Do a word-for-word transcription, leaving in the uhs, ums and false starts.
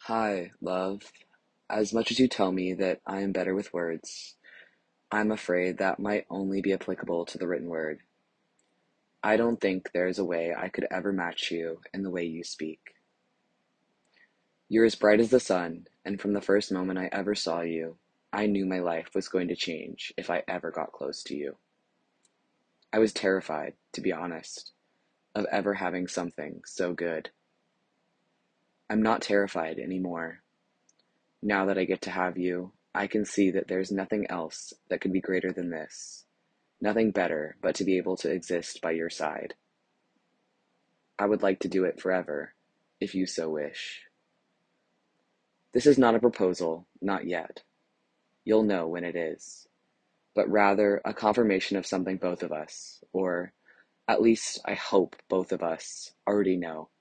Hi, love. As much as you tell me that I am better with words, I'm afraid that might only be applicable to the written word. I don't think there is a way I could ever match you in the way you speak. You're as bright as the sun, and from the first moment I ever saw you, I knew my life was going to change if I ever got close to you. I was terrified, to be honest, of ever having something so good. I'm not terrified anymore. Now that I get to have you, I can see that there's nothing else that could be greater than this, nothing better but to be able to exist by your side. I would like to do it forever, if you so wish. This is not a proposal, not yet. You'll know when it is, but rather a confirmation of something both of us, or at least I hope both of us, already know.